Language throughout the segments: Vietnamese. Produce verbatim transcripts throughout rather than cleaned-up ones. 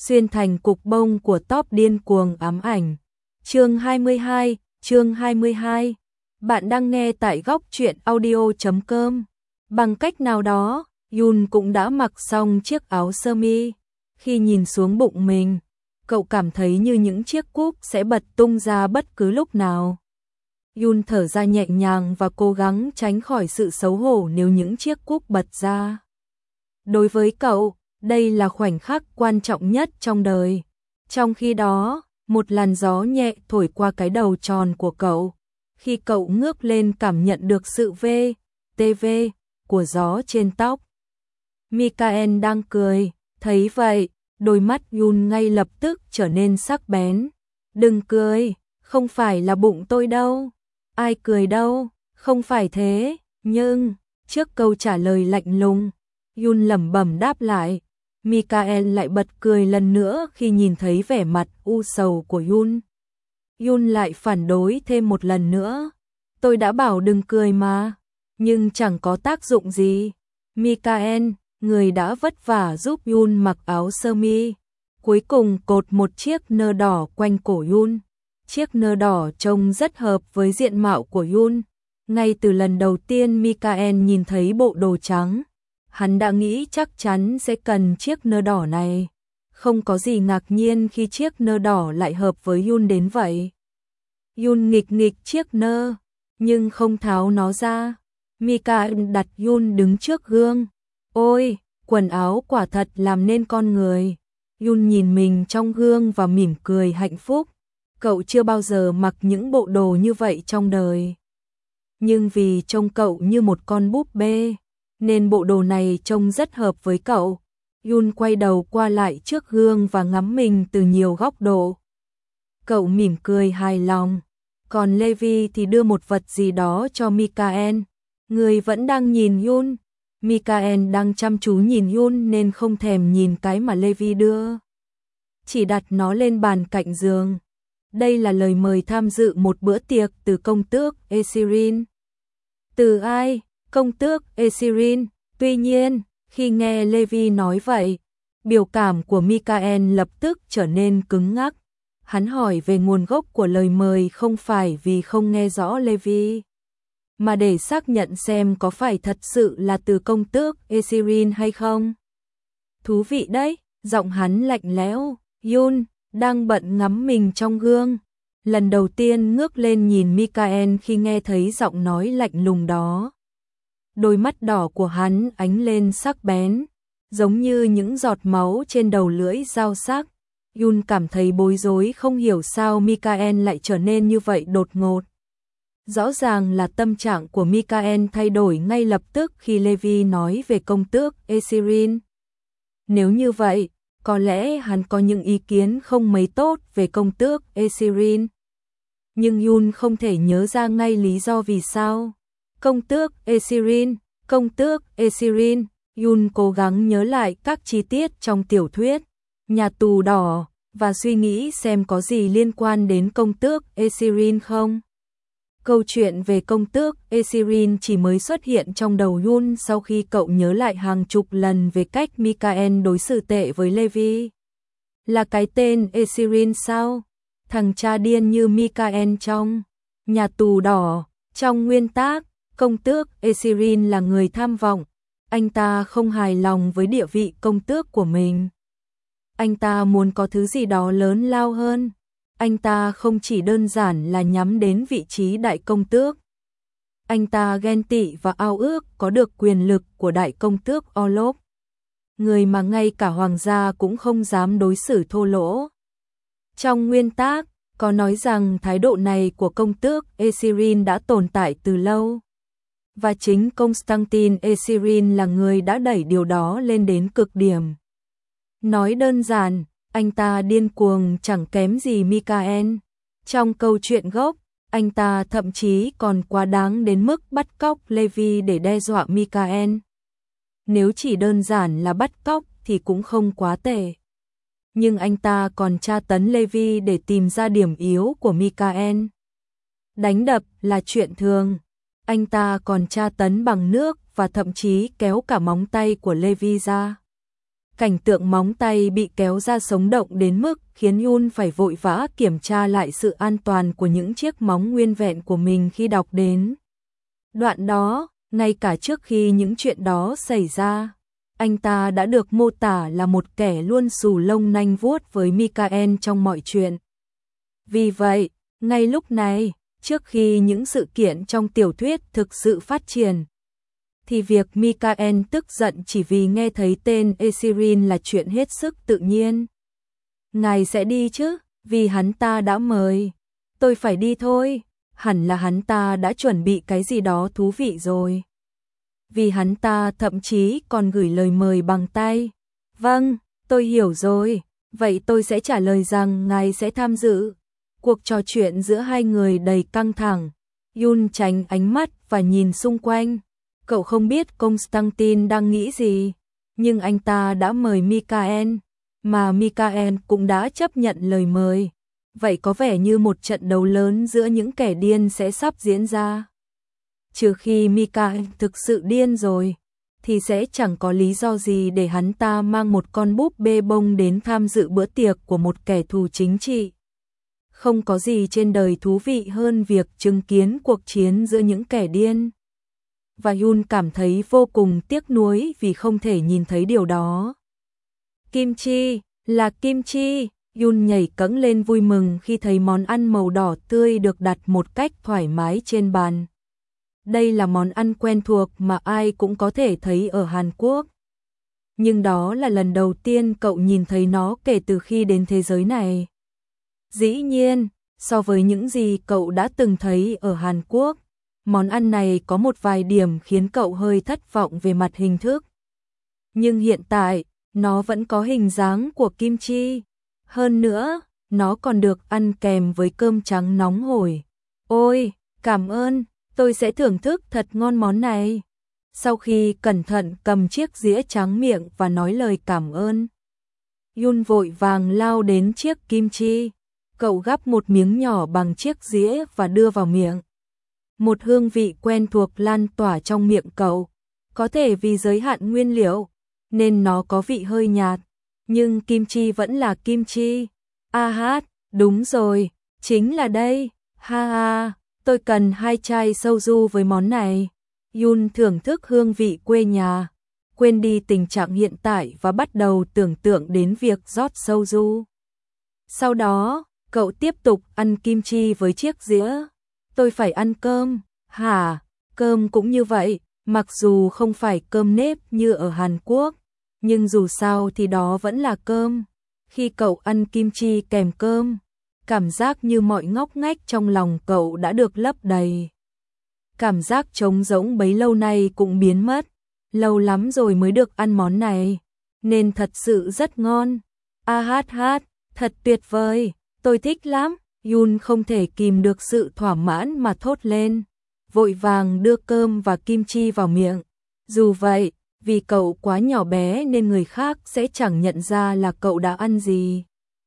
xuyên thành cục bông của top điên cuồng ám ảnh. Chương hai mươi hai, chương hai mươi hai. Bạn đang nghe tại góc truyện audio chấm com. Bằng cách nào đó, Yoon cũng đã mặc xong chiếc áo sơ mi. Khi nhìn xuống bụng mình, cậu cảm thấy như những chiếc cúp sẽ bật tung ra bất cứ lúc nào. Yoon thở ra nhẹ nhàng và cố gắng tránh khỏi sự xấu hổ nếu những chiếc cúp bật ra. Đối với cậu, đây là khoảnh khắc quan trọng nhất trong đời. Trong khi đó, một làn gió nhẹ thổi qua cái đầu tròn của cậu. Khi cậu ngước lên cảm nhận được sự v, tv của gió trên tóc. Mikael đang cười, thấy vậy, đôi mắt Yoon ngay lập tức trở nên sắc bén. Đừng cười, không phải là bụng tôi đâu. Ai cười đâu, không phải thế, nhưng, trước câu trả lời lạnh lùng, Yoon lẩm bẩm đáp lại. Mikael lại bật cười lần nữa khi nhìn thấy vẻ mặt u sầu của Yoon. Yoon lại phản đối thêm một lần nữa. Tôi đã bảo đừng cười mà, nhưng chẳng có tác dụng gì. Mikael, người đã vất vả giúp Yoon mặc áo sơ mi, cuối cùng cột một chiếc nơ đỏ quanh cổ Yoon. Chiếc nơ đỏ trông rất hợp với diện mạo của Yoon. Ngay từ lần đầu tiên Mikael nhìn thấy bộ đồ trắng, hắn đã nghĩ chắc chắn sẽ cần chiếc nơ đỏ này. Không có gì ngạc nhiên khi chiếc nơ đỏ lại hợp với Yoon đến vậy. Yoon nghịch nghịch chiếc nơ, nhưng không tháo nó ra. Mikael đặt Yoon đứng trước gương. Ôi, quần áo quả thật làm nên con người. Yoon nhìn mình trong gương và mỉm cười hạnh phúc. Cậu chưa bao giờ mặc những bộ đồ như vậy trong đời. Nhưng vì trông cậu như một con búp bê, nên bộ đồ này trông rất hợp với cậu. Yoon quay đầu qua lại trước gương và ngắm mình từ nhiều góc độ. Cậu mỉm cười hài lòng. Còn Levi thì đưa một vật gì đó cho Mikael. Người vẫn đang nhìn Yoon. Mikael đang chăm chú nhìn Yoon nên không thèm nhìn cái mà Levi đưa. Chỉ đặt nó lên bàn cạnh giường. Đây là lời mời tham dự một bữa tiệc từ công tước Esirin. Từ ai? Công tước Esirin. Tuy nhiên, khi nghe Levi nói vậy, biểu cảm của Mikael lập tức trở nên cứng ngắc. Hắn hỏi về nguồn gốc của lời mời không phải vì không nghe rõ Levi, mà để xác nhận xem có phải thật sự là từ công tước Esirin hay không. Thú vị đấy, giọng hắn lạnh lẽo. Yoon đang bận ngắm mình trong gương, lần đầu tiên ngước lên nhìn Mikael khi nghe thấy giọng nói lạnh lùng đó. Đôi mắt đỏ của hắn ánh lên sắc bén, giống như những giọt máu trên đầu lưỡi dao sắc. Yoon cảm thấy bối rối, không hiểu sao Mikael lại trở nên như vậy đột ngột. Rõ ràng là tâm trạng của Mikael thay đổi ngay lập tức khi Levi nói về công tước Esirin. Nếu như vậy, có lẽ hắn có những ý kiến không mấy tốt về công tước Esirin. Nhưng Yoon không thể nhớ ra ngay lý do vì sao. Công tước Esirin, công tước Esirin. Yoon cố gắng nhớ lại các chi tiết trong tiểu thuyết Nhà tù đỏ và suy nghĩ xem có gì liên quan đến công tước Esirin không. Câu chuyện về công tước Esirin chỉ mới xuất hiện trong đầu Yoon sau khi cậu nhớ lại hàng chục lần về cách Mikael đối xử tệ với Levi. Là cái tên Esirin sao? Thằng cha điên như Mikael trong Nhà tù đỏ. Trong nguyên tác, công tước Esirin là người tham vọng. Anh ta không hài lòng với địa vị công tước của mình. Anh ta muốn có thứ gì đó lớn lao hơn. Anh ta không chỉ đơn giản là nhắm đến vị trí đại công tước. Anh ta ghen tị và ao ước có được quyền lực của đại công tước Orlok, người mà ngay cả hoàng gia cũng không dám đối xử thô lỗ. Trong nguyên tác, có nói rằng thái độ này của công tước Esirin đã tồn tại từ lâu. Và chính Constantine Esirin là người đã đẩy điều đó lên đến cực điểm. Nói đơn giản, anh ta điên cuồng chẳng kém gì Mikael. Trong câu chuyện gốc, anh ta thậm chí còn quá đáng đến mức bắt cóc Levi để đe dọa Mikael. Nếu chỉ đơn giản là bắt cóc thì cũng không quá tệ. Nhưng anh ta còn tra tấn Levi để tìm ra điểm yếu của Mikael. Đánh đập là chuyện thường. Anh ta còn tra tấn bằng nước và thậm chí kéo cả móng tay của Levi ra. Cảnh tượng móng tay bị kéo ra sống động đến mức khiến Yun phải vội vã kiểm tra lại sự an toàn của những chiếc móng nguyên vẹn của mình khi đọc đến đoạn đó. Ngay cả trước khi những chuyện đó xảy ra, anh ta đã được mô tả là một kẻ luôn xù lông nanh vuốt với Mikael trong mọi chuyện. Vì vậy, ngay lúc này, trước khi những sự kiện trong tiểu thuyết thực sự phát triển, thì việc Mikael tức giận chỉ vì nghe thấy tên Esirin là chuyện hết sức tự nhiên. Ngài sẽ đi chứ, vì hắn ta đã mời. Tôi phải đi thôi, hẳn là hắn ta đã chuẩn bị cái gì đó thú vị rồi. Vì hắn ta thậm chí còn gửi lời mời bằng tay. Vâng, tôi hiểu rồi, vậy tôi sẽ trả lời rằng ngài sẽ tham dự. Cuộc trò chuyện giữa hai người đầy căng thẳng. Yun tránh ánh mắt và nhìn xung quanh. Cậu không biết Constantine đang nghĩ gì, nhưng anh ta đã mời Mikael, mà Mikael cũng đã chấp nhận lời mời. Vậy có vẻ như một trận đấu lớn giữa những kẻ điên sẽ sắp diễn ra. Trừ khi Mikael thực sự điên rồi, thì sẽ chẳng có lý do gì để hắn ta mang một con búp bê bông đến tham dự bữa tiệc của một kẻ thù chính trị. Không có gì trên đời thú vị hơn việc chứng kiến cuộc chiến giữa những kẻ điên. Và Yun cảm thấy vô cùng tiếc nuối vì không thể nhìn thấy điều đó. Kim chi, là kim chi. Yun nhảy cẫng lên vui mừng khi thấy món ăn màu đỏ tươi được đặt một cách thoải mái trên bàn. Đây là món ăn quen thuộc mà ai cũng có thể thấy ở Hàn Quốc. Nhưng đó là lần đầu tiên cậu nhìn thấy nó kể từ khi đến thế giới này. Dĩ nhiên, so với những gì cậu đã từng thấy ở Hàn Quốc, món ăn này có một vài điểm khiến cậu hơi thất vọng về mặt hình thức. Nhưng hiện tại, nó vẫn có hình dáng của kim chi. Hơn nữa, nó còn được ăn kèm với cơm trắng nóng hổi. Ôi, cảm ơn, tôi sẽ thưởng thức thật ngon món này. Sau khi cẩn thận cầm chiếc dĩa trắng miệng và nói lời cảm ơn, Yun vội vàng lao đến chiếc kim chi. Cậu gắp một miếng nhỏ bằng chiếc dĩa và đưa vào miệng. Một hương vị quen thuộc lan tỏa trong miệng cậu. Có thể vì giới hạn nguyên liệu, nên nó có vị hơi nhạt. Nhưng kim chi vẫn là kim chi. A hát, đúng rồi, chính là đây. Ha ha, tôi cần hai chai soju với món này. Yun thưởng thức hương vị quê nhà, quên đi tình trạng hiện tại và bắt đầu tưởng tượng đến việc rót soju. Sau đó, cậu tiếp tục ăn kim chi với chiếc dĩa. Tôi phải ăn cơm. Hả? Cơm cũng như vậy, mặc dù không phải cơm nếp như ở Hàn Quốc, nhưng dù sao thì đó vẫn là cơm. Khi cậu ăn kim chi kèm cơm, cảm giác như mọi ngóc ngách trong lòng cậu đã được lấp đầy. Cảm giác trống rỗng bấy lâu nay cũng biến mất. Lâu lắm rồi mới được ăn món này, nên thật sự rất ngon. A hát hát, thật tuyệt vời, tôi thích lắm. Yun không thể kìm được sự thỏa mãn mà thốt lên, vội vàng đưa cơm và kim chi vào miệng. Dù vậy, vì cậu quá nhỏ bé nên người khác sẽ chẳng nhận ra là cậu đã ăn gì.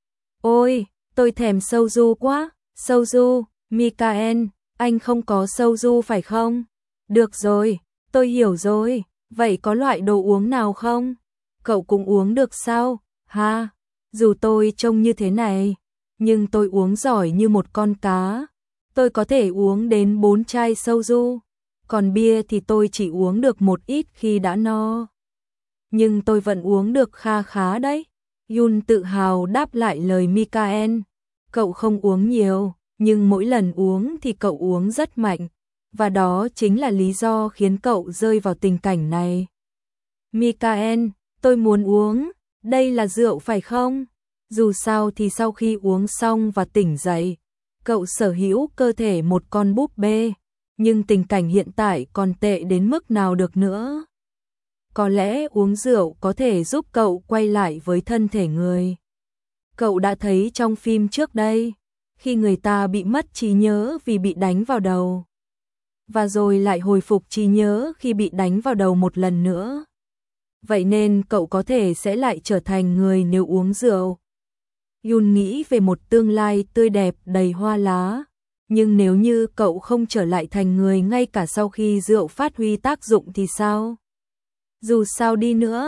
Ôi, tôi thèm soju quá. Soju, Mikael, anh không có soju phải không? Được rồi, tôi hiểu rồi. Vậy có loại đồ uống nào không? Cậu cũng uống được sao? Ha, dù tôi trông như thế này, nhưng tôi uống giỏi như một con cá. Tôi có thể uống đến bốn chai soju, còn bia thì tôi chỉ uống được một ít khi đã no. Nhưng tôi vẫn uống được kha khá đấy. Yun tự hào đáp lại lời Mikael. Cậu không uống nhiều, nhưng mỗi lần uống thì cậu uống rất mạnh. Và đó chính là lý do khiến cậu rơi vào tình cảnh này. Mikael, tôi muốn uống, đây là rượu phải không? Dù sao thì sau khi uống xong và tỉnh dậy, cậu sở hữu cơ thể một con búp bê, nhưng tình cảnh hiện tại còn tệ đến mức nào được nữa. Có lẽ uống rượu có thể giúp cậu quay lại với thân thể người. Cậu đã thấy trong phim trước đây, khi người ta bị mất trí nhớ vì bị đánh vào đầu, và rồi lại hồi phục trí nhớ khi bị đánh vào đầu một lần nữa. Vậy nên cậu có thể sẽ lại trở thành người nếu uống rượu. Yun nghĩ về một tương lai tươi đẹp đầy hoa lá, nhưng nếu như cậu không trở lại thành người ngay cả sau khi rượu phát huy tác dụng thì sao? Dù sao đi nữa,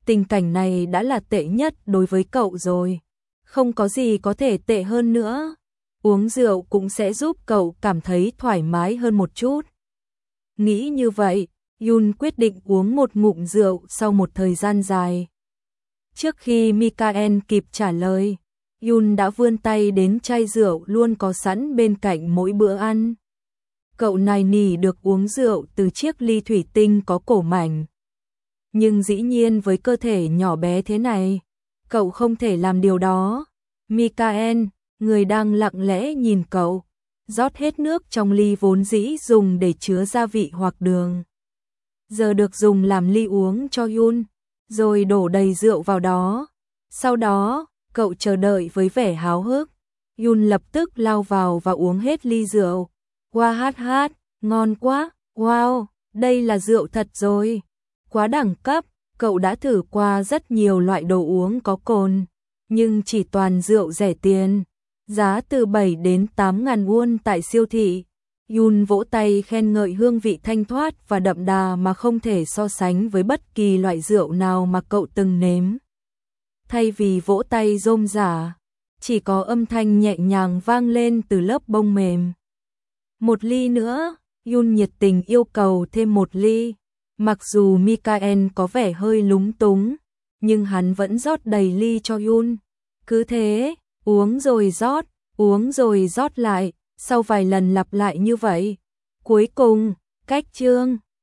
tình cảnh này đã là tệ nhất đối với cậu rồi. Không có gì có thể tệ hơn nữa. Uống rượu cũng sẽ giúp cậu cảm thấy thoải mái hơn một chút. Nghĩ như vậy, Yun quyết định uống một ngụm rượu sau một thời gian dài. Trước khi Mikael kịp trả lời, Yun đã vươn tay đến chai rượu luôn có sẵn bên cạnh mỗi bữa ăn. Cậu nài nỉ được uống rượu từ chiếc ly thủy tinh có cổ mảnh. Nhưng dĩ nhiên với cơ thể nhỏ bé thế này, cậu không thể làm điều đó. Mikael, người đang lặng lẽ nhìn cậu, rót hết nước trong ly vốn dĩ dùng để chứa gia vị hoặc đường. Giờ được dùng làm ly uống cho Yun, rồi đổ đầy rượu vào đó. Sau đó, cậu chờ đợi với vẻ háo hức. Yun lập tức lao vào và uống hết ly rượu. Wow hát hát, ngon quá, wow, đây là rượu thật rồi. Quá đẳng cấp, cậu đã thử qua rất nhiều loại đồ uống có cồn, nhưng chỉ toàn rượu rẻ tiền, giá từ bảy đến tám ngàn won tại siêu thị. Yun vỗ tay khen ngợi hương vị thanh thoát và đậm đà mà không thể so sánh với bất kỳ loại rượu nào mà cậu từng nếm. Thay vì vỗ tay rôm rả, chỉ có âm thanh nhẹ nhàng vang lên từ lớp bông mềm. Một ly nữa, Yun nhiệt tình yêu cầu thêm một ly. Mặc dù Mikael có vẻ hơi lúng túng, nhưng hắn vẫn rót đầy ly cho Yun. Cứ thế, uống rồi rót, uống rồi rót lại, sau vài lần lặp lại như vậy. Cuối cùng, cách chương